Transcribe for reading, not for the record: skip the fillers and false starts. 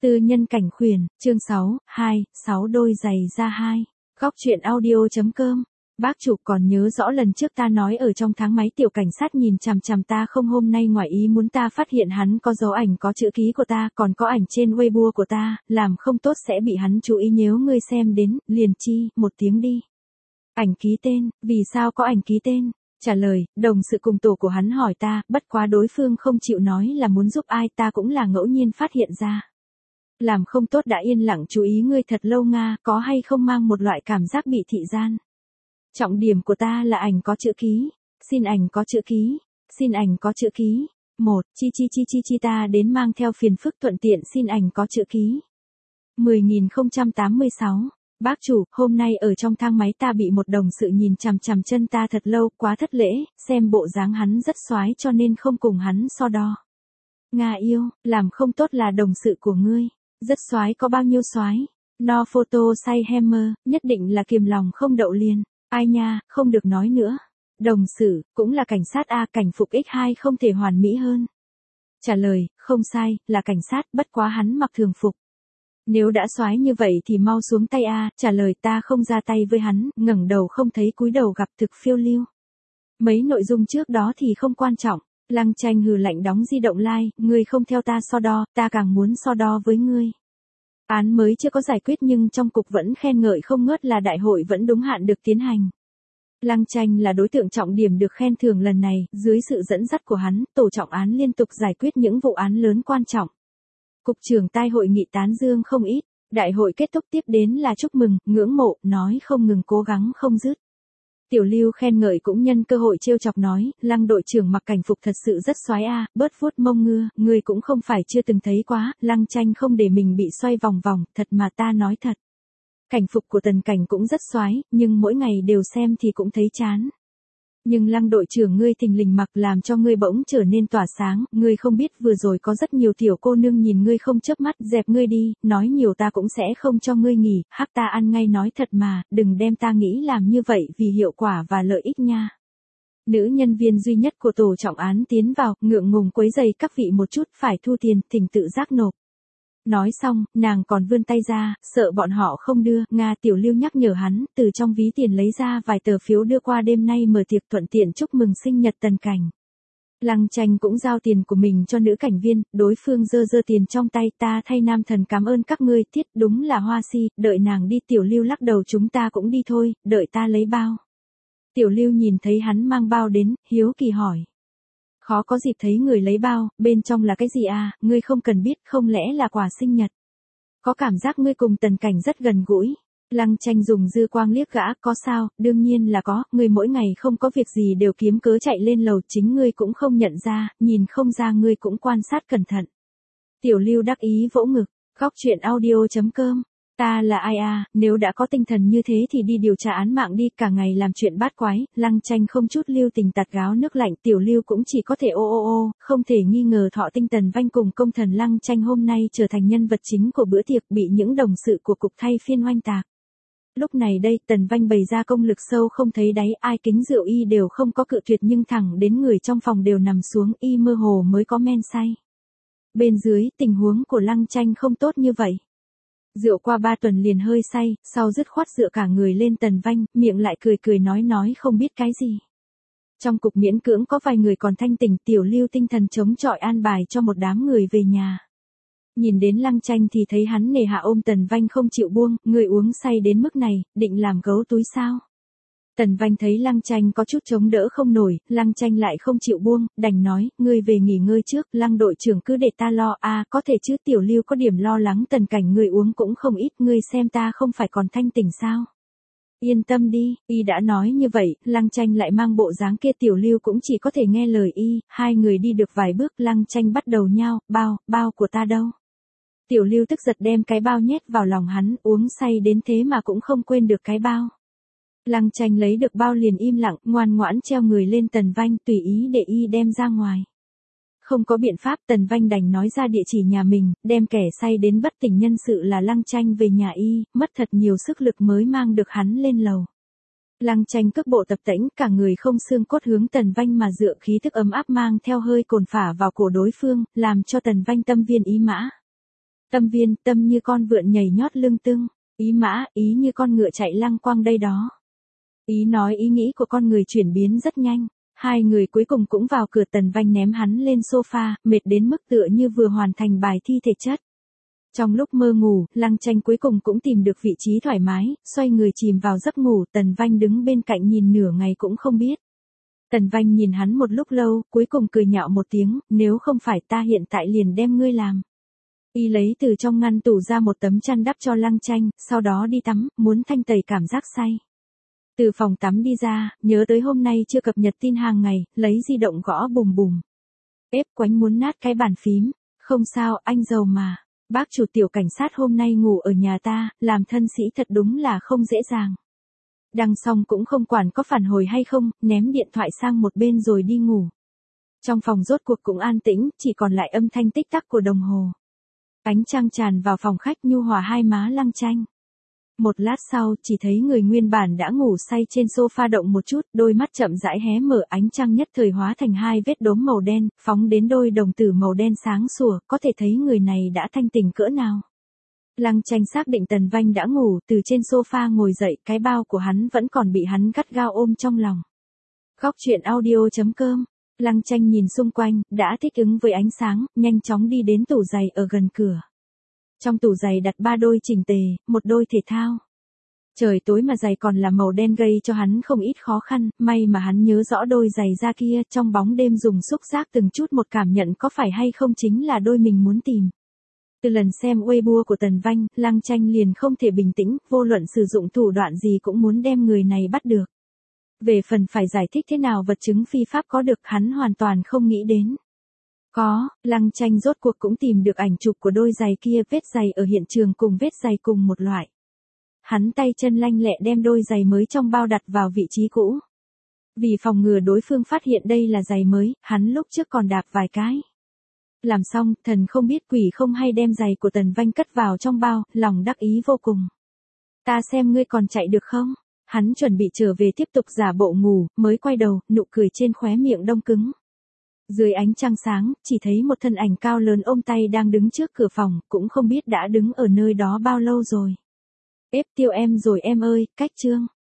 Tư nhân cảnh khuyển, chương 6, 6 đôi giày da 2. Góc truyện audio.com. Bác chủ còn nhớ rõ lần trước ta nói ở trong tháng máy tiểu cảnh sát nhìn chằm chằm ta không, hôm nay ngoài ý muốn ta phát hiện hắn có dấu ảnh có chữ ký của ta, còn có ảnh trên Weibo của ta, làm không tốt sẽ bị hắn chú ý, nếu ngươi xem đến, liền chi, một tiếng đi. Ảnh ký tên, vì sao có ảnh ký tên? Trả lời, đồng sự cùng tổ của hắn hỏi ta, bất quá đối phương không chịu nói là muốn giúp ai, ta cũng là ngẫu nhiên phát hiện ra. Làm không tốt đã yên lặng chú ý ngươi thật lâu Nga, có hay không mang một loại cảm giác bị thị gian. Trọng điểm của ta là ảnh có chữ ký, xin ảnh có chữ ký, xin ảnh có chữ ký. Chi ta đến mang theo phiền phức thuận tiện xin ảnh có chữ ký. 10.086. Bác chủ, hôm nay ở trong thang máy ta bị một đồng sự nhìn chằm chằm chân ta thật lâu, quá thất lễ, xem bộ dáng hắn rất xoái cho nên không cùng hắn so đo. Nga yêu, làm không tốt là đồng sự của ngươi. Rất xoái có bao nhiêu xoái? No photo say hammer, nhất định là kiềm lòng không đậu liền. Ai nha, không được nói nữa. Đồng sự, cũng là cảnh sát A, cảnh phục X2 không thể hoàn mỹ hơn. Trả lời, không sai, là cảnh sát, bất quá hắn mặc thường phục. Nếu đã xoái như vậy thì mau xuống tay A, trả lời ta không ra tay với hắn, ngẩng đầu không thấy cúi đầu gặp thực phiêu lưu. Mấy nội dung trước đó thì không quan trọng. Lăng Tranh hừ lạnh đóng di động like, ngươi không theo ta so đo, ta càng muốn so đo với ngươi. Án mới chưa có giải quyết nhưng trong cục vẫn khen ngợi không ngớt là đại hội vẫn đúng hạn được tiến hành. Lăng Tranh là đối tượng trọng điểm được khen thưởng lần này, dưới sự dẫn dắt của hắn, tổ trọng án liên tục giải quyết những vụ án lớn quan trọng. Cục trưởng tai hội nghị tán dương không ít, đại hội kết thúc tiếp đến là chúc mừng, ngưỡng mộ, nói không ngừng cố gắng không dứt. Tiểu Lưu khen ngợi cũng nhân cơ hội trêu chọc nói, Lăng đội trưởng mặc cảnh phục thật sự rất xoái a, bớt vuốt mông ngưa, người cũng không phải chưa từng thấy quá, Lăng Tranh không để mình bị xoay vòng vòng, thật mà ta nói thật. Cảnh phục của Tần Cảnh cũng rất xoái, nhưng mỗi ngày đều xem thì cũng thấy chán. Nhưng Lăng đội trưởng ngươi thình lình mặc làm cho ngươi bỗng trở nên tỏa sáng, ngươi không biết vừa rồi có rất nhiều tiểu cô nương nhìn ngươi không chớp mắt, dẹp ngươi đi, nói nhiều ta cũng sẽ không cho ngươi nghỉ, hắc ta ăn ngay nói thật mà, đừng đem ta nghĩ làm như vậy vì hiệu quả và lợi ích nha. Nữ nhân viên duy nhất của tổ trọng án tiến vào, ngượng ngùng quấy giày các vị một chút, phải thu tiền, thỉnh tự giác nộp. Nói xong, nàng còn vươn tay ra, sợ bọn họ không đưa, Nga. Tiểu Lưu nhắc nhở hắn, từ trong ví tiền lấy ra vài tờ phiếu đưa qua đêm nay mở tiệc thuận tiện chúc mừng sinh nhật Tần Cảnh. Lăng Tranh cũng giao tiền của mình cho nữ cảnh viên, đối phương giơ tiền trong tay, ta thay nam thần cảm ơn các ngươi, thiết đúng là hoa si, đợi nàng đi. Tiểu Lưu lắc đầu, chúng ta cũng đi thôi, đợi ta lấy bao. Tiểu Lưu nhìn thấy hắn mang bao đến, hiếu kỳ hỏi. Khó có dịp thấy người lấy bao, bên trong là cái gì à, ngươi không cần biết, không lẽ là quà sinh nhật. Có cảm giác ngươi cùng Tần Cảnh rất gần gũi. Lăng Tranh dùng dư quang liếc gã, có sao, đương nhiên là có, ngươi mỗi ngày không có việc gì đều kiếm cớ chạy lên lầu, chính ngươi cũng không nhận ra, nhìn không ra ngươi cũng quan sát cẩn thận. Tiểu Lưu đắc ý vỗ ngực, góc truyện audio.com. Ta là ai à, nếu đã có tinh thần như thế thì đi điều tra án mạng đi, cả ngày làm chuyện bát quái. Lăng Tranh không chút lưu tình tạt gáo nước lạnh, Tiểu Lưu cũng chỉ có thể ô, không thể nghi ngờ Thọ Tinh Tần Vanh cùng công thần Lăng Tranh hôm nay trở thành nhân vật chính của bữa tiệc, bị những đồng sự của cục thay phiên oanh tạc. Lúc này đây, Tần Vanh bày ra công lực sâu không thấy đáy, ai kính rượu y đều không có cự tuyệt nhưng thẳng đến người trong phòng đều nằm xuống, y mơ hồ mới có men say. Bên dưới, tình huống của Lăng Tranh không tốt như vậy. Rượu qua 3 tuần liền hơi say, sau dứt khoát dựa cả người lên Tần Vanh, miệng lại cười nói không biết cái gì. Trong cục miễn cưỡng có vài người còn thanh tỉnh, Tiểu Lưu tinh thần chống chọi an bài cho một đám người về nhà. Nhìn đến Lăng Tranh thì thấy hắn nề hạ ôm Tần Vanh không chịu buông, người uống say đến mức này, định làm gấu túi sao? Tần Vanh thấy Lăng Tranh có chút chống đỡ không nổi, Lăng Tranh lại không chịu buông, đành nói, ngươi về nghỉ ngơi trước, Lăng đội trưởng cứ để ta lo, có thể chứ. Tiểu Lưu có điểm lo lắng, Tần Cảnh ngươi uống cũng không ít, ngươi xem ta không phải còn thanh tỉnh sao? Yên tâm đi, y đã nói như vậy, Lăng Tranh lại mang bộ dáng kia, Tiểu Lưu cũng chỉ có thể nghe lời y, hai người đi được vài bước, Lăng Tranh bắt đầu nhao, bao của ta đâu? Tiểu Lưu tức giật đem cái bao nhét vào lòng hắn, uống say đến thế mà cũng không quên được cái bao. Lăng Tranh lấy được bao liền im lặng, ngoan ngoãn treo người lên Tần Vanh, tùy ý để y đem ra ngoài. Không có biện pháp, Tần Vanh đành nói ra địa chỉ nhà mình, đem kẻ say đến bất tỉnh nhân sự là Lăng Tranh về nhà y, mất thật nhiều sức lực mới mang được hắn lên lầu. Lăng Tranh cước bộ tập tễnh, cả người không xương cốt hướng Tần Vanh mà dựa, khí thức ấm áp mang theo hơi cồn phả vào cổ đối phương, làm cho Tần Vanh tâm viên ý mã. Tâm viên, tâm như con vượn nhảy nhót lưng tưng. Ý mã, ý như con ngựa chạy lăng quang đây đó. Ý nói ý nghĩ của con người chuyển biến rất nhanh. Hai người cuối cùng cũng vào cửa. Tần Vanh ném hắn lên sofa, mệt đến mức tựa như vừa hoàn thành bài thi thể chất. Trong lúc mơ ngủ, Lăng Tranh cuối cùng cũng tìm được vị trí thoải mái, xoay người chìm vào giấc ngủ. Tần Vanh đứng bên cạnh nhìn nửa ngày cũng không biết. Tần Vanh nhìn hắn một lúc lâu, cuối cùng cười nhạo một tiếng, nếu không phải ta hiện tại liền đem ngươi làm. Y lấy từ trong ngăn tủ ra một tấm chăn đắp cho Lăng Tranh, sau đó đi tắm, muốn thanh tẩy cảm giác say. Từ phòng tắm đi ra, nhớ tới hôm nay chưa cập nhật tin hàng ngày, lấy di động gõ bùm bùm. Ép quánh muốn nát cái bàn phím. Không sao, anh giàu mà. Bác chủ tiểu cảnh sát hôm nay ngủ ở nhà ta, làm thân sĩ thật đúng là không dễ dàng. Đăng xong cũng không quản có phản hồi hay không, ném điện thoại sang một bên rồi đi ngủ. Trong phòng rốt cuộc cũng an tĩnh, chỉ còn lại âm thanh tích tắc của đồng hồ. Ánh trăng tràn vào phòng khách nhu hòa hai má Lăng Tranh. Một lát sau, chỉ thấy người nguyên bản đã ngủ say trên sofa động một chút, đôi mắt chậm rãi hé mở, ánh trăng nhất thời hóa thành hai vết đốm màu đen, phóng đến đôi đồng tử màu đen sáng sủa, có thể thấy người này đã thanh tỉnh cỡ nào. Lăng Tranh xác định Tần Vanh đã ngủ, từ trên sofa ngồi dậy, cái bao của hắn vẫn còn bị hắn gắt gao ôm trong lòng. Góc truyện audio.com. Lăng Tranh nhìn xung quanh, đã thích ứng với ánh sáng, nhanh chóng đi đến tủ giày ở gần cửa. Trong tủ giày đặt 3 đôi chỉnh tề, một đôi thể thao. Trời tối mà giày còn là màu đen gây cho hắn không ít khó khăn, may mà hắn nhớ rõ đôi giày da kia trong bóng đêm dùng xúc giác từng chút một cảm nhận có phải hay không chính là đôi mình muốn tìm. Từ lần xem Weibo của Tần Vanh, Lăng Tranh liền không thể bình tĩnh, vô luận sử dụng thủ đoạn gì cũng muốn đem người này bắt được. Về phần phải giải thích thế nào vật chứng phi pháp có được hắn hoàn toàn không nghĩ đến. Có, Lăng Tranh rốt cuộc cũng tìm được ảnh chụp của đôi giày kia, vết giày ở hiện trường cùng vết giày cùng một loại. Hắn tay chân lanh lẹ đem đôi giày mới trong bao đặt vào vị trí cũ. Vì phòng ngừa đối phương phát hiện đây là giày mới, hắn lúc trước còn đạp vài cái. Làm xong, thần không biết quỷ không hay đem giày của Tần Vanh cất vào trong bao, lòng đắc ý vô cùng. Ta xem ngươi còn chạy được không? Hắn chuẩn bị trở về tiếp tục giả bộ ngủ, mới quay đầu, nụ cười trên khóe miệng đông cứng. Dưới ánh trăng sáng, chỉ thấy một thân ảnh cao lớn ôm tay đang đứng trước cửa phòng, cũng không biết đã đứng ở nơi đó bao lâu rồi. Ép tiêu em rồi em ơi, cách chương.